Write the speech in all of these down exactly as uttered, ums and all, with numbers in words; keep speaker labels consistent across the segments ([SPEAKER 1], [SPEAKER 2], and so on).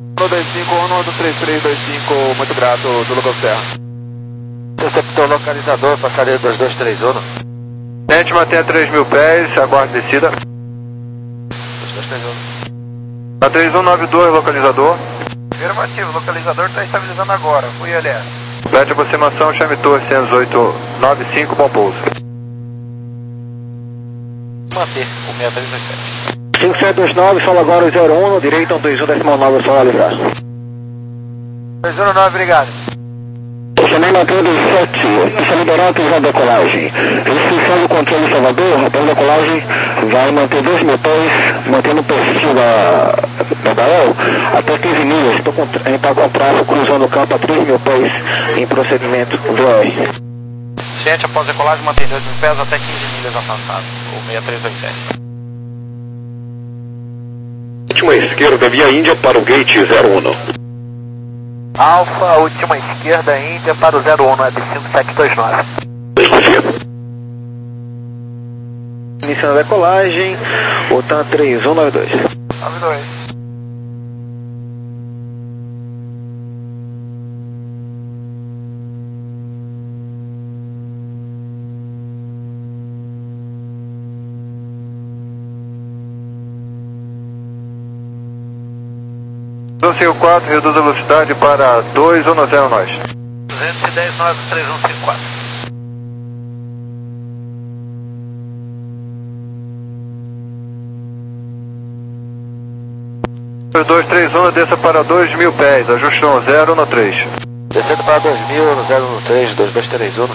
[SPEAKER 1] dois cinco um do três três dois cinco, muito grato do Lucas Serra.
[SPEAKER 2] Receptor localizador, passageiro dois dois três um.
[SPEAKER 3] Tente manter a três mil pés, aguarde descida.
[SPEAKER 2] dois dois três um.
[SPEAKER 3] A três um nove dois, localizador.
[SPEAKER 1] Afirmativo, localizador está estabilizando agora, fui L S.
[SPEAKER 3] Flight aproximação, chame Torre cento e oito nove cinco, bom pouso.
[SPEAKER 2] Manter o seis três dois sete.
[SPEAKER 4] cinco sete dois nove, solo agora o zero um, direito um dois um, decimal nove, solo a livrar.
[SPEAKER 1] dois um nove, obrigado.
[SPEAKER 4] Chamei mantendo sete, pista liberada para a decolagem. Restrição do controle de Salvador, após a decolagem, vai manter dois mil pés, mantendo o perfil da, da Dael até quinze milhas. Estou com, está com tráfego cruzando o campo a três mil pés em procedimento V O R.
[SPEAKER 2] Ciente, após a decolagem, mantém dois mil pés até quinze milhas afastado, o seis três dois sete.
[SPEAKER 5] Última esquerda, via Índia para o gate zero um.
[SPEAKER 1] Alfa, última esquerda, Índia para o zero um, é de cinco sete dois nove.
[SPEAKER 4] Iniciando a decolagem, O T A N três um nove dois.
[SPEAKER 1] nove dois.
[SPEAKER 3] dois cinco quatro, reduz a velocidade para dois um zero nós.
[SPEAKER 1] duzentos e dez, nove três um cinco quatro.
[SPEAKER 3] dois dois três um, desça para dois mil pés, ajuste no zero no três.
[SPEAKER 2] Descendo para dois mil, no zero um três, dois dois três um.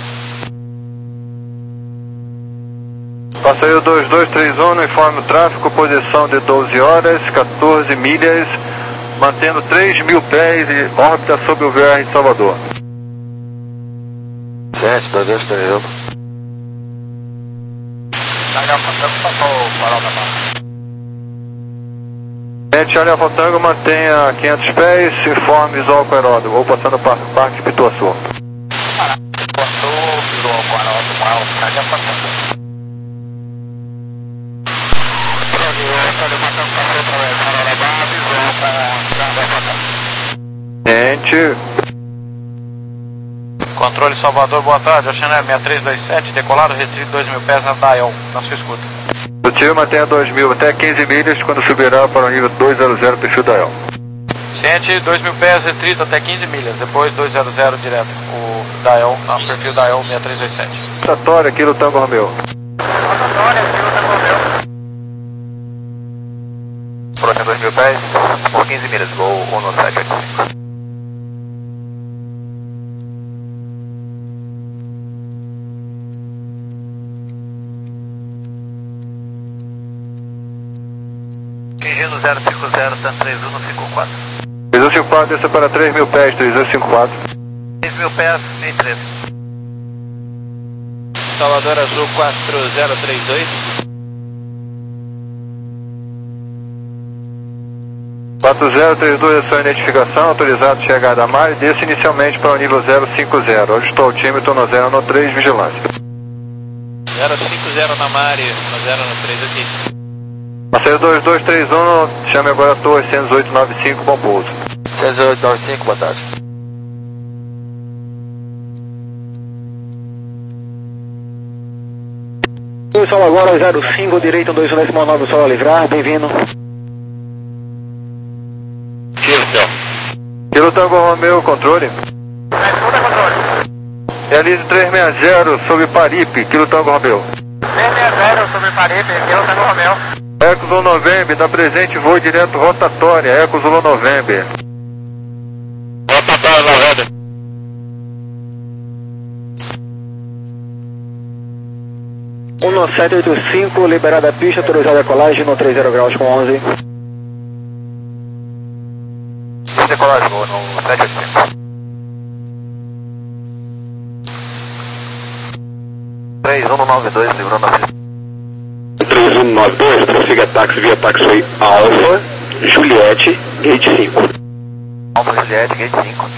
[SPEAKER 3] Passeio dois dois três um, informe o tráfego, posição de doze horas, quatorze milhas, mantendo três mil pés e órbita sobre o V R de Salvador.
[SPEAKER 2] Ciente, dois dois três um.
[SPEAKER 3] Gente, Alha Fotango, mantenha quinhentos pés, informe visual com aeródromo, ou passando para o Parque Pituaçu.
[SPEAKER 1] Pituaçu, visual com aeródromo, alfa, já passando.
[SPEAKER 3] Gente.
[SPEAKER 2] Controle Salvador, boa tarde. Oceaner seis três dois sete, decolado, restrito dois mil pés na Dial, na sua escuta.
[SPEAKER 3] O tio mantenha dois mil até quinze milhas, quando subirá para o nível duzentos, perfil Dial.
[SPEAKER 2] Ciente, dois mil pés, restrito até quinze milhas, depois duzentos direto, o Dial, na perfil Dial seis três dois sete.
[SPEAKER 3] Rotatória, aqui no Tango Romeo.
[SPEAKER 1] Rotatória, aqui no Tango Romeo. Próximo dois mil pés, por quinze milhas, voo um nove sete oito cinco. Atingindo zero cinco zero, T A N três um cinco quatro.
[SPEAKER 3] três um cinco quatro, desça para três mil pés, três um cinco quatro.
[SPEAKER 1] três mil pés, seis três.
[SPEAKER 2] Salvador Azul quatro zero três dois.
[SPEAKER 3] quatro zero três dois, é sua identificação, autorizado chegada a mar e desça inicialmente para o nível zero cinco zero. Ajustou o altímetro no zero no três, vigilância.
[SPEAKER 2] zero cinco zero na Mari, no zero no três aqui.
[SPEAKER 3] Passeio dois dois três um, chame agora a Torre cento e oito nove cinco, bom pouso.
[SPEAKER 2] cento e oito nove cinco, boa tarde.
[SPEAKER 4] O solo agora zero cinco, direito um dois um, decimal nove, solo a livrar, bem-vindo.
[SPEAKER 3] Tiro, céu. Tiro Tango Romeo, controle.
[SPEAKER 1] Tudo é controle.
[SPEAKER 3] Realize trezentos e sessenta sobre Paripe, Kilo Tango Romeo.
[SPEAKER 1] trezentos e sessenta sobre Paripe, Kilo Tango Romeo.
[SPEAKER 3] Eco Zulu November, da presente voo direto rotatória, Eco Zulu November.
[SPEAKER 2] Rotatória November.
[SPEAKER 4] um nove sete oito cinco, liberada a pista, autorizada a colagem no trinta graus com onze.
[SPEAKER 1] Decolagem, voo no sete oito cinco. três um nove dois, livrando a pista.
[SPEAKER 5] três um nove dois, prossiga táxi via taxiway Alfa, Juliette, gate cinco.
[SPEAKER 1] Alfa Juliette, gate cinco.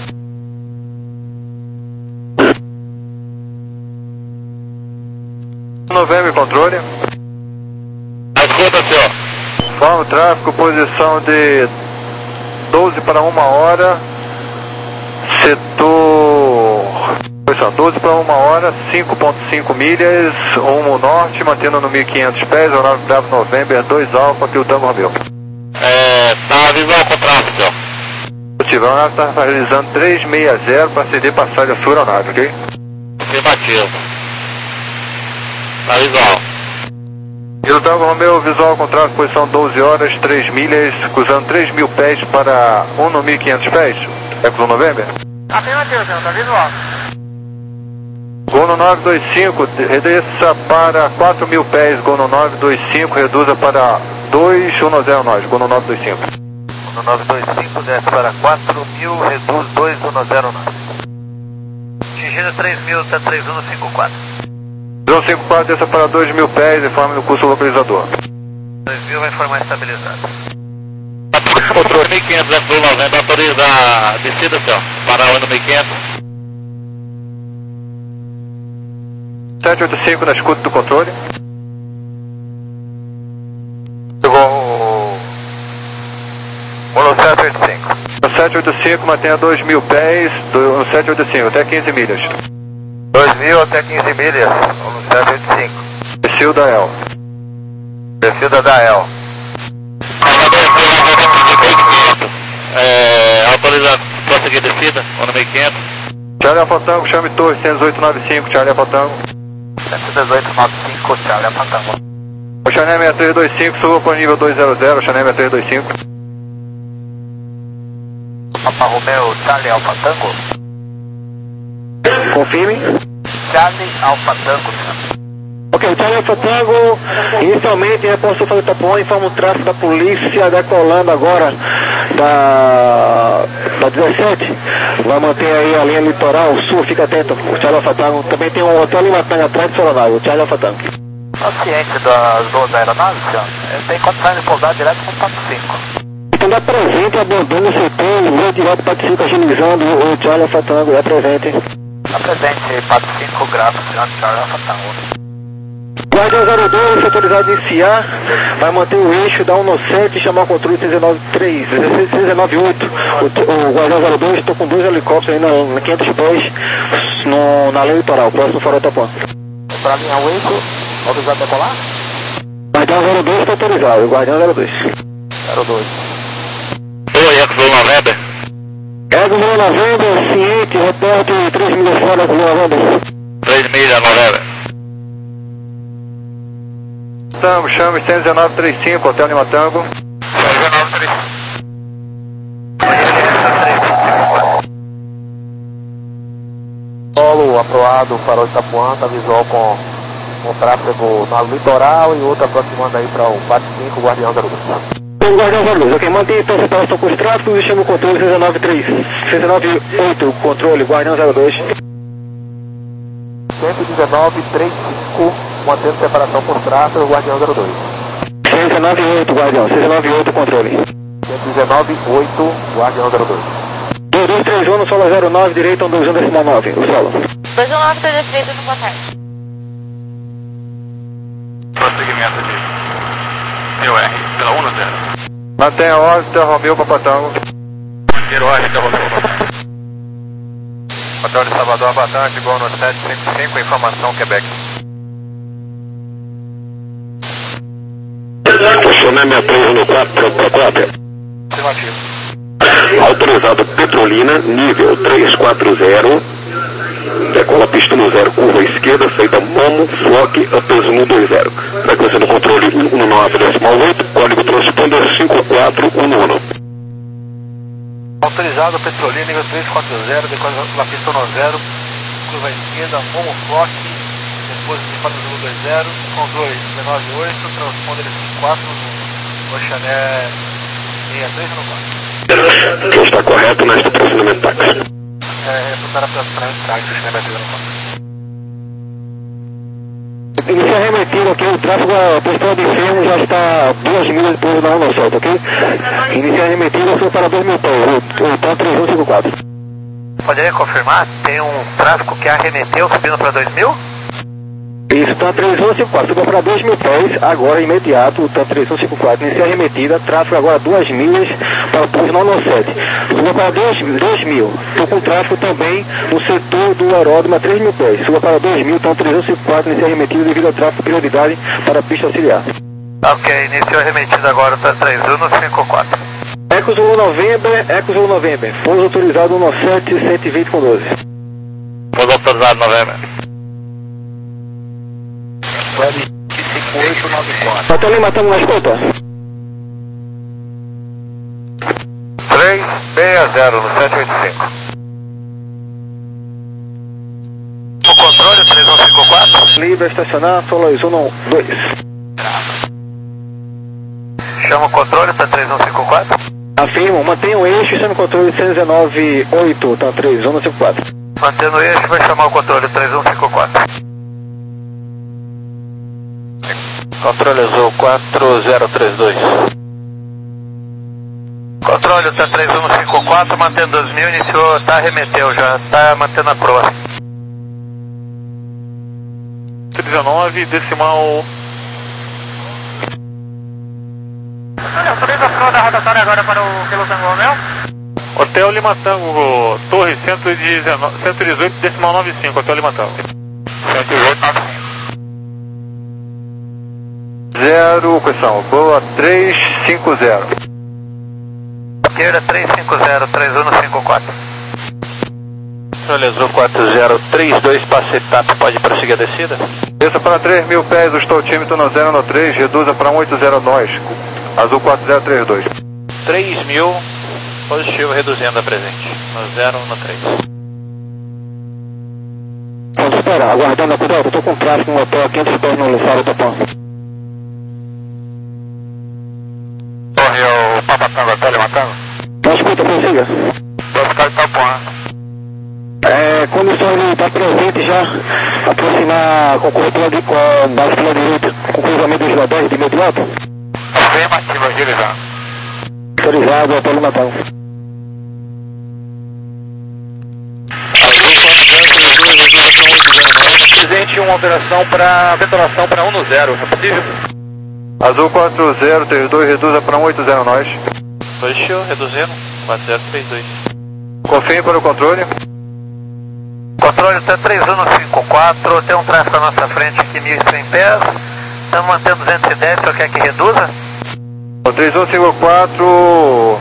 [SPEAKER 3] Novembro, controle.
[SPEAKER 2] Escuta, senhor.
[SPEAKER 3] Forma o tráfego, posição de doze para uma hora, setor... doze para uma hora, cinco ponto cinco milhas, rumo norte, mantendo no mil e quinhentos pés, horário Bravo November, dois Alfa, aqui o Tango Romeu.
[SPEAKER 5] É, tá visual com tráfego, senhor.
[SPEAKER 3] O aeronave está realizando trezentos e sessenta para ceder passagem à sua aeronave, ok?
[SPEAKER 5] Afirmativo. Tá visual.
[SPEAKER 3] E o Tango Romeu, visual com tráfego, posição doze horas, três milhas, cruzando três mil pés para um no mil e quinhentos pés, Eco November.
[SPEAKER 1] Afirmativo, senhor, tá visual.
[SPEAKER 3] Gono nove dois cinco, reduza para quatro mil pés, Gono nove dois cinco, reduza para dois um zero nove, Gono nove dois cinco.
[SPEAKER 1] Gono nove dois cinco, desce para quatro mil, reduz dois um zero nove. Atingindo três mil, está três um cinco quatro.
[SPEAKER 3] três um cinco quatro, desça para dois mil pés, informe no curso localizador.
[SPEAKER 1] dois mil vai formar estabilizado.
[SPEAKER 5] Controle mil e quinhentos, F noventa, autoriza a descida, senhor, para o ano mil e quinhentos.
[SPEAKER 3] sete oito cinco na escuta do controle.
[SPEAKER 1] Chegou o... no sete oito cinco.
[SPEAKER 3] No sete oito cinco, mantenha dois mil pés, do, no sete oito cinco, até quinze milhas.
[SPEAKER 1] dois mil até quinze milhas, no sete oito cinco.
[SPEAKER 3] Desceu da El.
[SPEAKER 1] Descida da El.
[SPEAKER 5] É, autoriza prosseguir descida, ano mil e quinhentos.
[SPEAKER 3] Charlie Alfa Tango, chame torre, cento e dezoito noventa e cinco, Charlie Alfa Tango.
[SPEAKER 1] cento e dezoito noventa e cinco, Charlie Alfa Tango.
[SPEAKER 3] O Chané seis três dois cinco, suba para o nível dois zero zero, Chané seis três dois cinco.
[SPEAKER 1] Alfa Romeo, Charlie Alfa Tango.
[SPEAKER 4] Confirme.
[SPEAKER 1] Charlie Alfa Tango, senhor.
[SPEAKER 4] Ok, Charlie Alfa Tango, inicialmente é posto fazer tapão, informa o tráfego da polícia decolando agora da, da dezessete, vai manter aí a linha litoral sul, fica atento, o Charlie Alfa Tango, também tem um hotel Limatanga atrás do Soronave, o Charlie Alfa Tango.
[SPEAKER 1] Está ciente das duas aeronaves, senhor? Ele tem condições de pousar direto com o Pato cinco.
[SPEAKER 4] Então dá presente, abandona o setor, vem direto para cinco, agilizando o Charlie Alfa Tango, é presente.
[SPEAKER 1] Está presente, Pato cinco, gráfico, senhor Charlie Alfa Tango.
[SPEAKER 4] Guardião zero dois, autorizado a iniciar, vai manter o eixo da um sete e chamar o controle seis nove três, seis nove oito. O, o Guardião zero dois, estou com dois helicópteros aí na, na quinhentos pés, no, na linha litoral, próximo farol Tapuã.
[SPEAKER 1] Para a linha oito, autorizado a decolar?
[SPEAKER 4] Guardião zero dois está autorizado, Guardião zero dois.
[SPEAKER 1] zero dois.
[SPEAKER 5] Oi, Eco November.
[SPEAKER 4] Eco November, ciente, reporte três milhas fora Eco November.
[SPEAKER 5] três milhas, November.
[SPEAKER 3] Tango, chame cento e dezenove trinta e cinco, Hotel Lima Tango.
[SPEAKER 1] cento e dezenove trinta e cinco. Solo aproado para o Itapuã, está visual com, com tráfego no litoral e outro aproximando aí para o Pato cinco, Guardião zero dois.
[SPEAKER 4] Guardião zero dois, ok, mantém então a separação com os tráfegos e chama o controle seis nove três, seis nove oito, controle, Guardião zero dois.
[SPEAKER 1] cento e dezenove trinta e cinco, mantendo separação por tráfego, Guardião zero dois.
[SPEAKER 4] seis nove oito, Guardião, seis nove oito, controle.
[SPEAKER 1] cento e dezenove oito, Guardião zero dois.
[SPEAKER 4] dois dois três um, no solo zero nove, direito, um dois um decimal nove, o solo.
[SPEAKER 6] dois um nove, três três, no contato.
[SPEAKER 2] Prosseguimento de meu R, pela um zero.
[SPEAKER 3] Mantenha a órbita, Romeu Papatango.
[SPEAKER 2] Primeiro R, interrompeu.
[SPEAKER 3] Hotel de Salvador, Batante, igual no sete cinco cinco, informação Quebec.
[SPEAKER 5] Chané seis três um quatro, para quatro.
[SPEAKER 3] Afirmativo.
[SPEAKER 5] Autorizado Petrolina, nível três quatro zero. Decola pista no zero, curva esquerda, saída Momo, Flock, a peso um dois zero. Frequência no controle um nove decimal oito, código transponder cinco quatro um um.
[SPEAKER 1] Autorizado Petrolina, nível três quatro zero, decola na pista um zero, curva esquerda, Momo Flock, depois de quatro dois zero, controle dezenove oito, transponder cinco quatro no Oxané seis três um quatro.
[SPEAKER 5] Que está correto neste procedimento táxi.
[SPEAKER 1] É, para para para táxi, Oxané seis três um quatro.
[SPEAKER 4] Iniciar remetido aqui, o tráfego, a postura de enfermo já está duas milhas depois da onda solta, ok? Iniciar remetido, eu sou para dois mil pés, o T três um cinco quatro.
[SPEAKER 1] Poderia confirmar? Tem um tráfego que arremeteu subindo para dois mil?
[SPEAKER 4] Isso, TAM três um cinco quatro, suba para dois mil pés, agora imediato, o TAM três um cinco quatro, inicia a remetida, tráfego agora duas milhas para o pouso nove nove sete. Suba para dois mil, estou com tráfego também no setor do aeródromo a três mil pés. Suba para dois mil, TAM três um cinco quatro, inicia a remetida devido ao tráfego de prioridade para a pista auxiliar.
[SPEAKER 1] Ok, iniciou a remetida agora, TAM três um cinco quatro.
[SPEAKER 4] Eco Zulu November, Eco Zulu November, pouso autorizado um nove sete, cento e vinte com doze.
[SPEAKER 2] Pouso autorizado November.
[SPEAKER 1] cinco oito nove quatro.
[SPEAKER 4] Hotel Lima, estamos na escuta?
[SPEAKER 1] três seis zero no sete oito cinco. O controle três um cinco quatro.
[SPEAKER 4] Livre, estacionar, Solar um dois.
[SPEAKER 1] Chama o controle, tá três um cinco quatro.
[SPEAKER 4] Afirmo, mantenha o eixo, chama o controle cento e dezenove oito, tá três um cinco quatro.
[SPEAKER 1] Mantendo o eixo, vai chamar o controle três um cinco quatro.
[SPEAKER 2] Controle Azul quatro zero três dois.
[SPEAKER 1] Controle, tá três um cinco quatro, mantendo dois mil, iniciou, tá, remeteu já, tá mantendo a proa.
[SPEAKER 2] dezenove, decimal.
[SPEAKER 1] Autoriza a proa da rotatória agora para o Kilo Tango Romeo.
[SPEAKER 2] Hotel Lima Tango, Torre cento e dezoito, decimal noventa e cinco, Hotel Lima Tango. cento e dezoito, noventa e cinco.
[SPEAKER 3] Zero, questão, boa três cinco zero.
[SPEAKER 1] Esquerda três cinco zero, três um cinco quatro.
[SPEAKER 2] Controle Azul quatro zero três dois, passe etapa, pode prosseguir a descida?
[SPEAKER 3] Desça para três mil pés, o estou-tímetro no zero no três, reduza para um oito zero nós. Azul quatro zero três dois.
[SPEAKER 2] três mil, positivo, reduzindo a presente. No zero no três.
[SPEAKER 4] Pode esperar, aguardando a cuidado, eu tô com tráfego no hotel a quinhentos pés no Faro Topão.
[SPEAKER 2] Torre, o Papa Tango, Hotel Lima Tango.
[SPEAKER 4] Não escuta, prossiga.
[SPEAKER 2] Vou ficar de Itapuã.
[SPEAKER 4] É, condição de estar presente já, aproximar com cobertura de com base pela direita, com cruzamento dos ladrões de imediato.
[SPEAKER 2] Afirmativo, agilizar.
[SPEAKER 4] Autorizado, Hotel Lima Tango.
[SPEAKER 2] Presente uma alteração para ventilação para um no zero, é possível?
[SPEAKER 3] Azul quatro zero três dois, reduza para um oito zero nós.
[SPEAKER 2] Positivo, reduzindo, quatro zero três dois.
[SPEAKER 3] Confirme para o controle.
[SPEAKER 1] Controle tá três um cinco quatro, tem um tráfego à nossa frente aqui, mil e cem pés. Estamos mantendo duzentos e dez, só quer que reduza?
[SPEAKER 3] O três um cinco quatro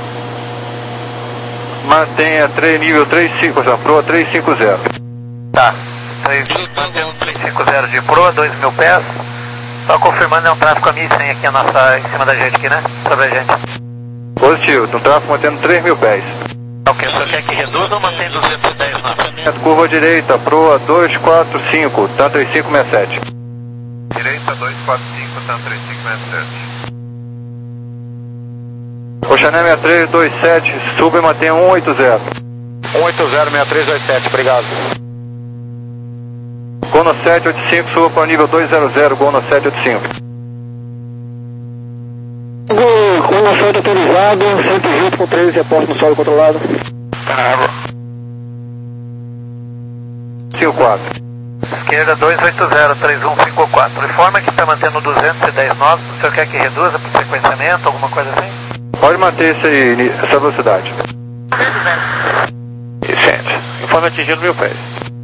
[SPEAKER 3] mantenha três, nível três cinco, proa três cinco zero.
[SPEAKER 1] Tá, mantendo três cinco zero de proa, dois mil pés. Só confirmando, é um tráfego a mil e cem aqui a nossa, em cima da gente aqui, né? Sobre a gente.
[SPEAKER 3] Positivo, no tráfego mantendo três mil pés.
[SPEAKER 1] Ok, só quer que reduza ou mantém duzentos e dez na?
[SPEAKER 3] Curva direita, proa dois quatro cinco, TAM três cinco seis sete.
[SPEAKER 1] Direita dois quatro cinco, TAM três cinco seis sete.
[SPEAKER 3] Oxané seis três dois sete, suba e mantenha um oito zero.
[SPEAKER 2] um oito zero seis três dois sete, obrigado.
[SPEAKER 3] Gono sete oito cinco, suba para o nível dois zero zero, Gono sete oito cinco.
[SPEAKER 4] Gono sete autorizado, cento e vinte com treze, reporte no solo controlado.
[SPEAKER 3] cinco quatro.
[SPEAKER 1] Esquerda dois oito zero, três um cinco quatro. Informa que está mantendo duzentos e dez nós, o senhor quer que reduza por sequenciamento, alguma coisa assim?
[SPEAKER 3] Pode manter esse aí, essa velocidade.
[SPEAKER 2] Vicente, informe atingido mil pés.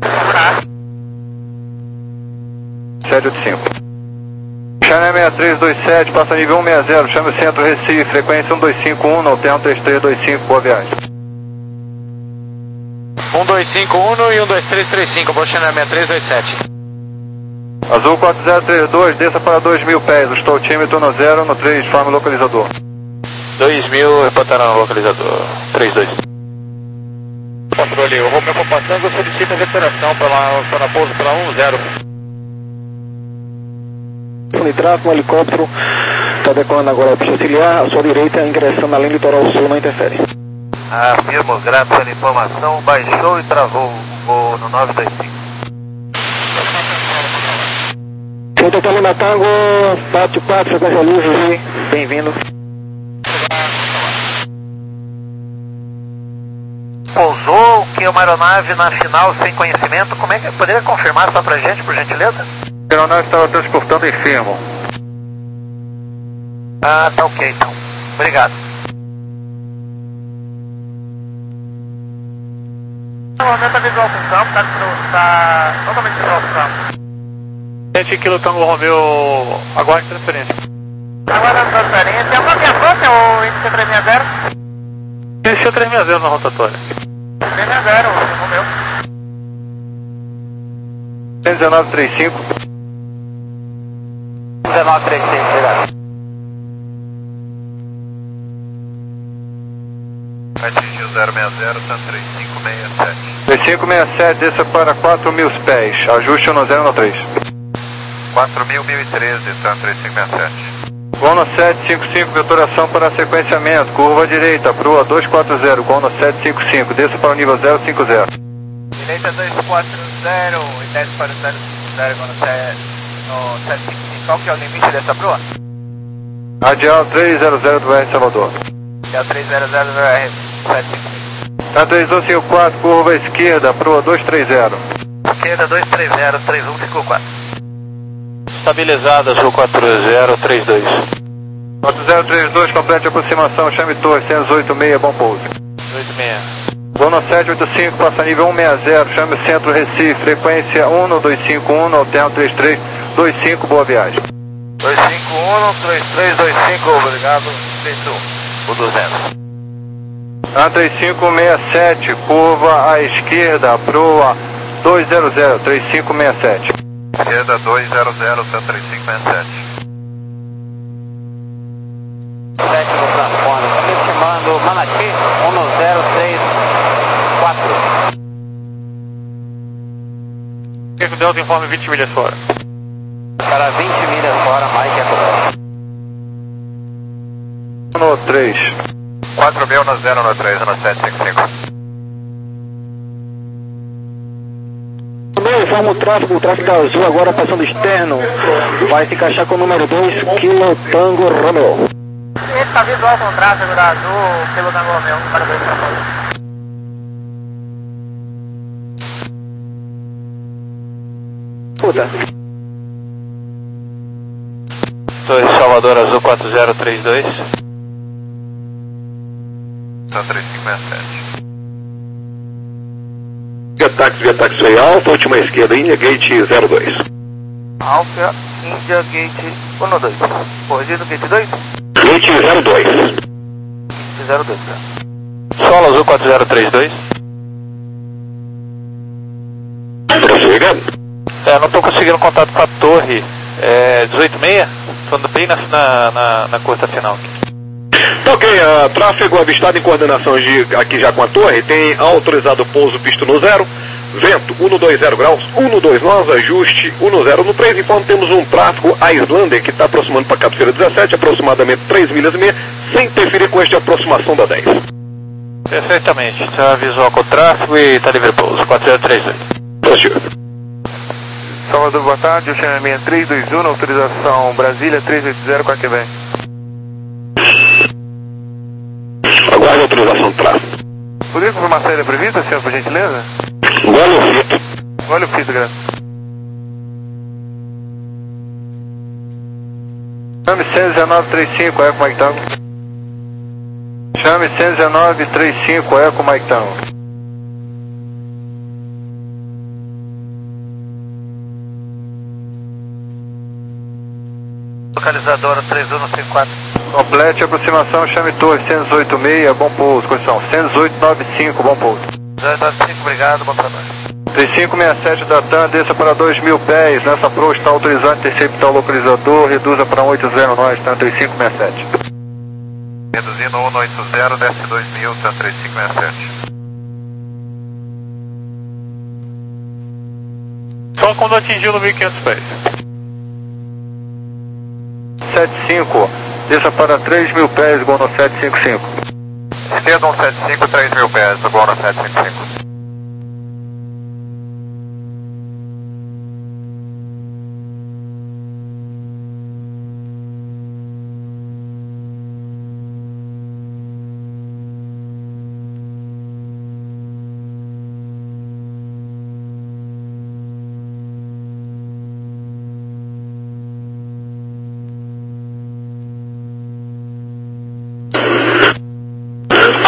[SPEAKER 3] sete oito cinco. Channel seis três dois sete, passa nível um seis zero, chame o centro Recife, frequência um dois cinco um, no hotel três três dois cinco, boa viagem.
[SPEAKER 2] um dois cinco um e um dois três três cinco, vou Channel seis três dois sete.
[SPEAKER 3] Azul quatro zero três dois, desça para dois mil pés, estou tímetro no zero, no três, forma localizador.
[SPEAKER 2] dois mil, reportará no localizador, três dois. Controle, o Romeo Papatango solicita veteração para, para pouso para um zero.
[SPEAKER 4] De tráfego, um helicóptero está decolando agora a pista auxiliar, à sua direita, ingressando na linha litoral sul, não interfere.
[SPEAKER 1] Afirmo, graças pela informação, baixou e travou o voo no nove dois cinco.
[SPEAKER 4] Feito Hotel Lima Tango, pátio quatro, frequência livre, bem-vindo.
[SPEAKER 1] Pousou que é uma aeronave na final sem conhecimento, como é que poderia confirmar só pra gente, por gentileza?
[SPEAKER 3] A aeronave estava transportando enfermo.
[SPEAKER 1] Ah, tá ok então. Obrigado. O momento tá visual com o campo, tá, tá totalmente visual com o campo.
[SPEAKER 2] sete Kilo Tango Romeo, aguarde transferência.
[SPEAKER 1] Aguardando transferência. Qual que é a força, o I C três seis zero?
[SPEAKER 2] I C três seis zero na rotatória.
[SPEAKER 1] três seis zero, o Romeo.
[SPEAKER 3] cento e dezenove, trinta e cinco.
[SPEAKER 1] dezenove, trinta e cinco, obrigado.
[SPEAKER 3] Atingiu zero seis zero, tá três cinco seis sete. três cinco seis sete, desça para quatro mil pés. Ajuste no zero no três. quatro mil, mil e treze, tá três cinco seis sete. Gono sete cinco cinco, vetoração para sequenciamento. Curva direita, proa dois quatro zero, Gono sete cinco cinco, desça para o nível zero cinco zero.
[SPEAKER 1] Direita dois quatro zero e desce para o zero cinco zero, Gono sete cinco cinco. Qual que é o limite dessa proa?
[SPEAKER 3] Radial trezentos do R Salvador.
[SPEAKER 1] É o trezentos do R sete cinco cinco.
[SPEAKER 3] A três um cinco quatro, curva esquerda, proa dois três zero.
[SPEAKER 1] Esquerda dois três zero, três um cinco quatro.
[SPEAKER 2] Estabilizada, Sul quatro zero três dois.
[SPEAKER 3] quatro zero três dois, complete aproximação, chame torre, cento e oito seis, bom pouso.
[SPEAKER 2] oito seis.
[SPEAKER 3] Gono sete oito cinco, passa nível cento e sessenta, chame o centro Recife, frequência um dois cinco um, alterno três três dois cinco, boa viagem.
[SPEAKER 1] dois cinco um, três três dois cinco, obrigado, feito o duzentos.
[SPEAKER 3] A três cinco seis sete, curva à esquerda, proa dois zero zero, três cinco seis sete. Esquerda dois zero zero, três cinco seis sete.
[SPEAKER 1] Sétimo transponder, estimando Manati, um zero seis quatro.
[SPEAKER 2] Eco Delta informe vinte milhas fora.
[SPEAKER 1] Para vinte milhas fora, Mike é correto.
[SPEAKER 3] No três.
[SPEAKER 5] quatro mil no zero no três, no sete cinco cinco.
[SPEAKER 4] Informa o tráfego, o tráfego azul agora passando externo, vai se encaixar com o número dois, Kilo Tango Romeo.
[SPEAKER 1] Ele está visual com o tráfego da azul, pelo Tango Romeo, para dois transponders.
[SPEAKER 4] Escuta.
[SPEAKER 2] dois Salvador Azul quatro zero três dois.
[SPEAKER 3] Tá três cinco seis sete.
[SPEAKER 5] Via táxi, via táxi foi Alfa, última esquerda, India Gate zero dois.
[SPEAKER 1] Alfa, India Gate um dois. Corrigido, Gate dois?
[SPEAKER 5] Gate zero dois.
[SPEAKER 1] zero dois, tá?
[SPEAKER 2] Solo Azul quatro zero três dois.
[SPEAKER 5] Prossiga.
[SPEAKER 2] É, não estou conseguindo contato com a torre. É, dezoito seis, estou bem na, na, na curta final aqui.
[SPEAKER 5] Tá ok, uh, tráfego avistado em coordenação de, aqui já com a torre, tem autorizado pouso pisto no zero, vento cento e vinte graus, cento e vinte nós, ajuste cento e vinte. No três informe temos um tráfego Islander que está aproximando para a cabeceira dezessete, aproximadamente três milhas e meia, sem interferir com esta aproximação da dez.
[SPEAKER 2] Perfeitamente, está visual com o tráfego e está livre pouso, quatro zero três dois.
[SPEAKER 5] Positivo.
[SPEAKER 3] Salvador, boa tarde, Oceania três dois um, autorização Brasília três oito zero, qual que vem?
[SPEAKER 5] Aguarde a autorização do tráfego.
[SPEAKER 3] Poderia confirmar a saída prevista, senhor, por gentileza?
[SPEAKER 5] Olha o fito.
[SPEAKER 3] Olha o fito, graças. Chame cento e dezenove trinta e cinco, Eco Mike Tango. Chame cento e dezenove trinta e cinco, Eco Mike Tango.
[SPEAKER 1] Localizadora três um cinco quatro.
[SPEAKER 3] Complete aproximação, chame torre cento e dezoito seis, bom pouso, condição cento e dezoito noventa e cinco, bom pouso.
[SPEAKER 1] zero nove cinco, obrigado, bom trabalho.
[SPEAKER 3] três cinco seis sete da TAM, desça para dois mil pés, nessa proa está autorizado interceptar o localizador, reduza para cento e oitenta nós, TAM três cinco seis sete. Reduzindo cento e oitenta, desce dois mil, TAM três cinco seis sete.
[SPEAKER 2] Só quando atingiu no mil e quinhentos pés.
[SPEAKER 3] sete cinco, desça para três mil pés, Gono sete cinco cinco. Esquerda um sete cinco, três mil pés, Gono sete cinco cinco.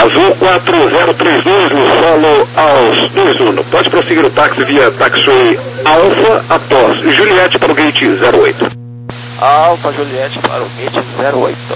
[SPEAKER 5] Azul quatro zero três dois no solo aos dois um. Pode prosseguir o táxi via taxiway Alfa após Juliette para o gate zero oito.
[SPEAKER 2] Alfa Juliette para o gate zero oito.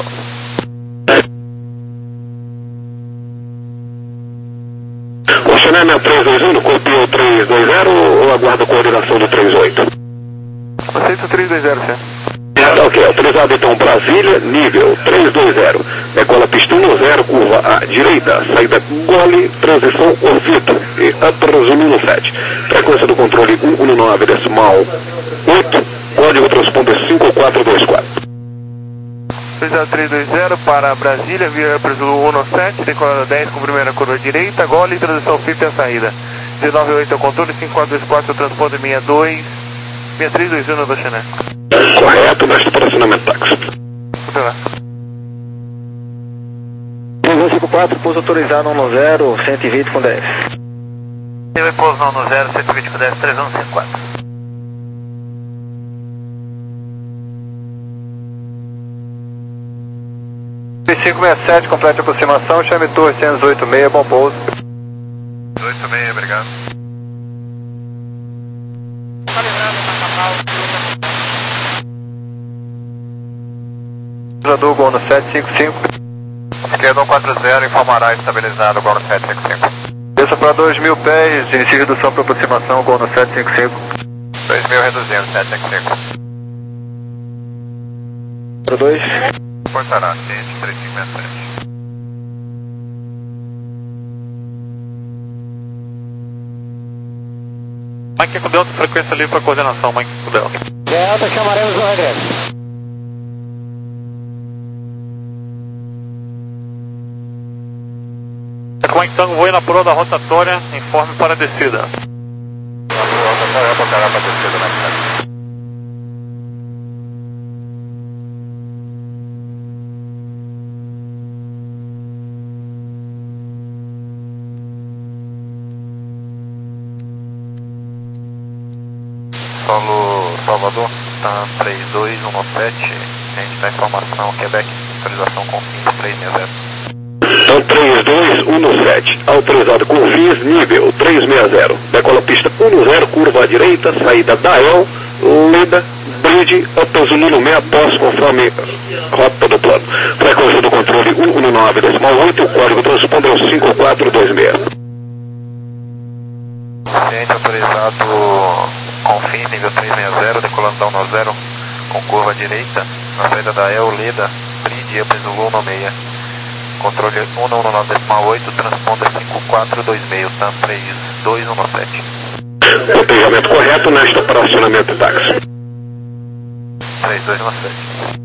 [SPEAKER 5] Oceania três dois um, copiou três dois zero ou aguarda a coordenação do três oito?
[SPEAKER 3] Aceito três dois zero, senhor.
[SPEAKER 5] Ok, autorizado então Brasília, nível três dois zero. Decola pista um zero, curva à direita, saída gole, transição ouvido e upper sete. Frequência do controle cento e nove decimal oito, código transponder cinco quatro dois quatro.
[SPEAKER 3] Autorizado três dois zero para Brasília, via upper Zulu sete, decola dez com primeira curva direita, gole, transição F I P e a saída. dezenove oito é o controle, cinco quatro dois quatro, transponder sessenta e dois, sessenta e três dois um do Xané.
[SPEAKER 5] Correto, neste operacionamento táxi.
[SPEAKER 3] Até lá.
[SPEAKER 4] três um cinco quatro, pouso autorizado um zero, cento e vinte com dez.
[SPEAKER 1] Eu pouso um zero, cento e vinte com dez, três um cinco quatro.
[SPEAKER 3] cinco sessenta e sete, complete a aproximação, chame torre cento e oitenta e seis, bom pouso. oitenta e seis, obrigado. Cruzador Gol no sete cinco cinco. Esquerda um quatro zero, informará estabilizado Gol no sete cinco cinco. Desça para dois mil pés, inicie redução para aproximação, Gol no sete cinco cinco. dois mil reduzindo, sete cinco cinco.
[SPEAKER 4] Para dois.
[SPEAKER 3] Portará, ciente, três cinco seis sete.
[SPEAKER 1] Mike com Delta, frequência livre para coordenação, Mike com Delta.
[SPEAKER 4] Delta, chamaremos o regresso.
[SPEAKER 1] Mike Tango, voe na proa da rotatória, informe para a descida.
[SPEAKER 3] A rotatória apontará para a descida na frente. Solo Salvador, TAM três dois um sete, gente da informação, Quebec, autorização com fins três seis zero.
[SPEAKER 5] TAM três dois um sete, autorizado com fins nível três seis zero. Decola pista um zero, curva à direita, saída Dael, Leda, Bridge, Apazunino meia pós conforme rota do plano. Frequência do controle cento e nove decimal oito, o código transponder ao cinco quatro dois seis.
[SPEAKER 3] Ciente autorizado com fins nível três seis zero, decolando da um zero com curva à direita, na saída da El, Leda, Bridge, Apazulu seis. Controle cento e nove decimal oito, transponder cinco quatro dois seis, TAM três dois um sete.
[SPEAKER 5] Cotejamento correto neste operacionamento de táxi.
[SPEAKER 3] três dois um sete.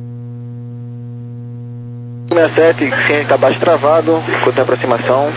[SPEAKER 4] sessenta e sete, ciente está baixo travado, enquanto em aproximação.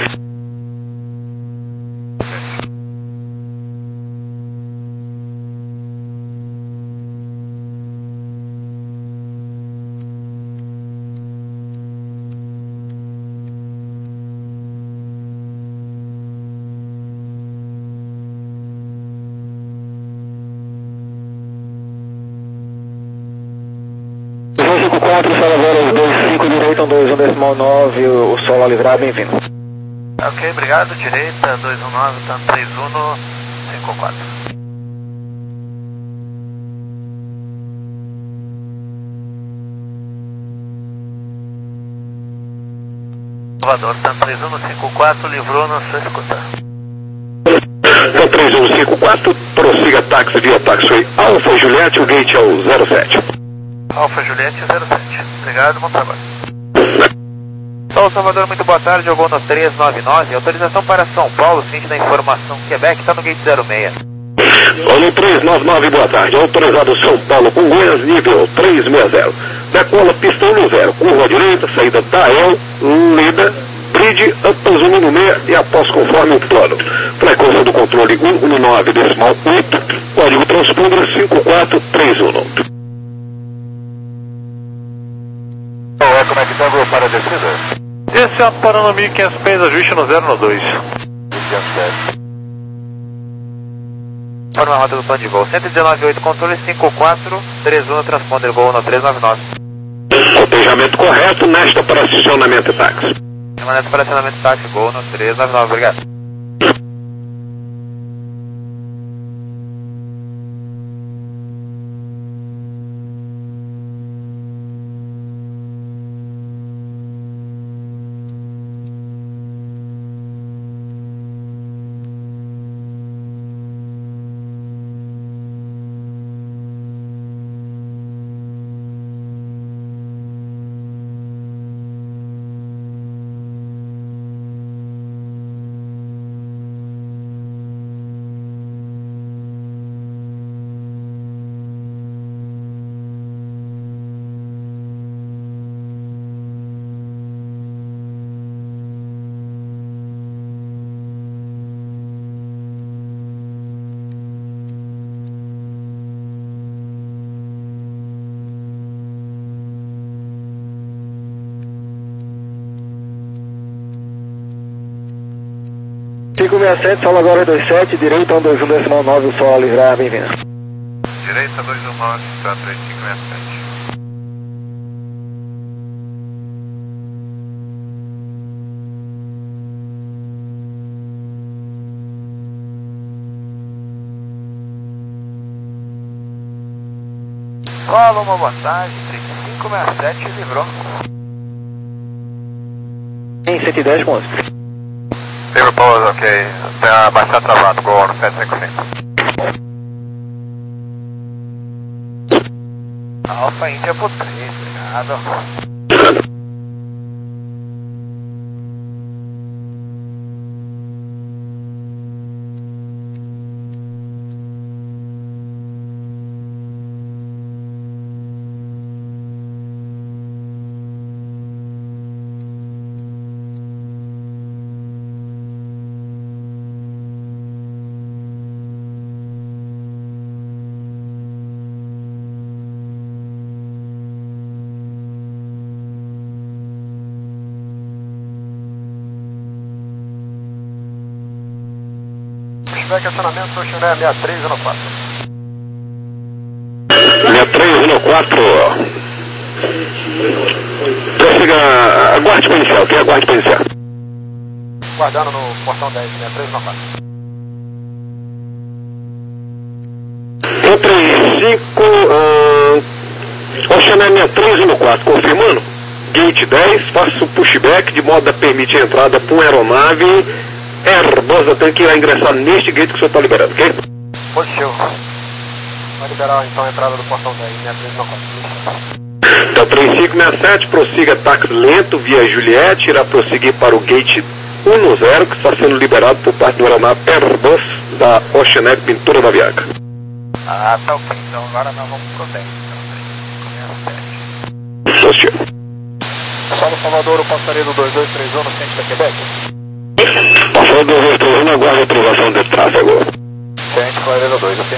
[SPEAKER 4] cinco quatro, Salvador, dois cinco, direita, um dois um decimal nove, o solo a livrar, bem-vindo.
[SPEAKER 1] Ok, obrigado, direita, dois um nove, TAM três um cinco quatro. Salvador, TAM três um cinco quatro, livrou na sua escuta.
[SPEAKER 5] TAM três um cinco quatro, prossiga táxi via taxiway Alfa Juliette, o gate é o zero sete.
[SPEAKER 1] Alfa Juliette zero sete. Obrigado, bom trabalho. Solo Salvador, muito boa tarde, jogou no três nove nove, autorização para São Paulo, ciente da informação Quebec, está no gate zero seis.
[SPEAKER 5] Solo três nove nove, boa tarde, autorizado São Paulo com Goiás, nível três seis zero. Decola pista um zero, curva à direita, saída Dael, Leda, Bridge, Apazunino seis e após conforme o plano. Frequência do controle cento e nove decimal oito, código transponder cinco quatro três um.
[SPEAKER 3] Como é que tá para a descida?
[SPEAKER 1] Esse é a parando mil e quinhentos pés, ajuste no zero no dois. Forma a rota do plano de voo. cento e dezenove ponto oito, controle cinco quatro três um, transponder voo no três nove nove.
[SPEAKER 5] Cotejamento correto neste operacionamento táxi.
[SPEAKER 2] Permanece para acionamento táxi, gol no três nove nove, obrigado.
[SPEAKER 4] cinco seis sete, solo agora dois sete, direita um dois um decimal nove, o sol livrar, bem-vindo.
[SPEAKER 3] Direita dois um nove, tá três cinco seis sete.
[SPEAKER 1] Fala, uma boa tarde, três cinco seis sete, livrou.
[SPEAKER 4] Em cento e dez, moço.
[SPEAKER 3] Silver Pose, ok. Tá bastante travado, gol no sete cinco cinco.
[SPEAKER 1] Alfa Índia por três, obrigado.
[SPEAKER 3] Pushback, acionamento, Oceané seis três um quatro.
[SPEAKER 5] seis três um quatro. Prossiga, aguarde para iniciar, ok? Aguarde para iniciar.
[SPEAKER 3] Guardando no portão dez, seis três um quatro.
[SPEAKER 5] um três cinco, uh, Oceané seis três um quatro, confirmando. Gate dez, faço pushback de modo a permitir a entrada por uma aeronave Airbus, tem que irá ingressar neste gate que o senhor está liberando, ok?
[SPEAKER 3] Positivo. Vai liberar então a entrada do portão dez, seis três um quatro.
[SPEAKER 5] Então três cinco seis sete, prossiga táxi lento via Juliette, irá prosseguir para o gate um zero, que está sendo liberado por parte do aeronave Airbus da Oceanet Pintura da Aviaca.
[SPEAKER 1] Ah, tá ok, então agora nós vamos pro dez, então três cinco seis sete.
[SPEAKER 5] Positivo.
[SPEAKER 3] Solo Salvador, o passaredo dois dois três um no centro da Quebec.
[SPEAKER 5] Passando dois dois três um, aguarda a autorização de tráfego.
[SPEAKER 3] Centro, Clareiro dois, ok.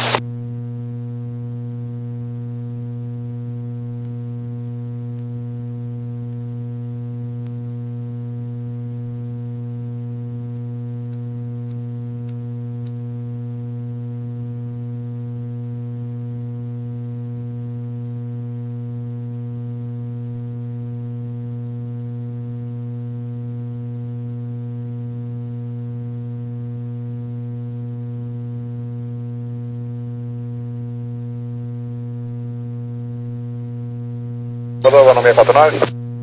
[SPEAKER 3] Rodova no seis quatro nove.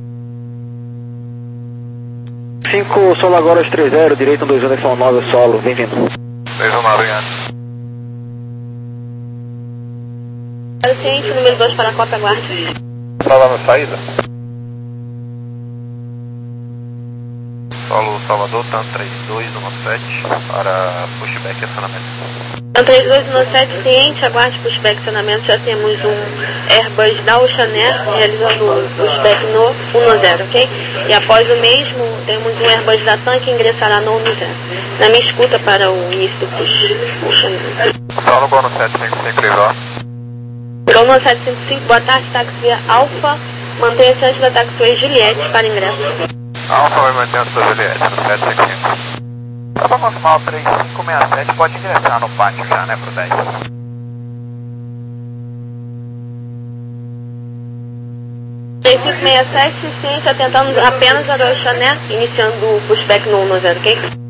[SPEAKER 4] cinco, solo agora três zero, direito um dois um decimal nove, solo, bem-vindo.
[SPEAKER 3] três um nove, obrigado.
[SPEAKER 6] Ciente, número dois para a Cota Guarda.
[SPEAKER 3] Tá lá na saída. Solo Salvador, TAM três dois um sete para pushback e acionamento.
[SPEAKER 6] TAM três dois um sete, ciente, aguarde pushback e acionamento. Já temos um Airbus da Oceanet realizando o pushback no um zero, ok? E após o mesmo, temos um Airbus da TAM que ingressará no um zero. Na minha escuta para o início do push, Oceanet.
[SPEAKER 3] Solo Bono sete cinco cinco, livrou.
[SPEAKER 6] Bono sete cinco cinco, boa tarde, táxi via Alfa. Mantenha-se antes da taxiway Juliette para ingresso.
[SPEAKER 3] Alfa vai manter a sua Juliette no sete cinco cinco.
[SPEAKER 1] Só para confirmar, o três cinco seis sete pode ingressar no pátio já, né, pro dez.
[SPEAKER 6] três cinco seis sete, ciente, atentando apenas a Oceaner, iniciando o pushback no um zero, ok?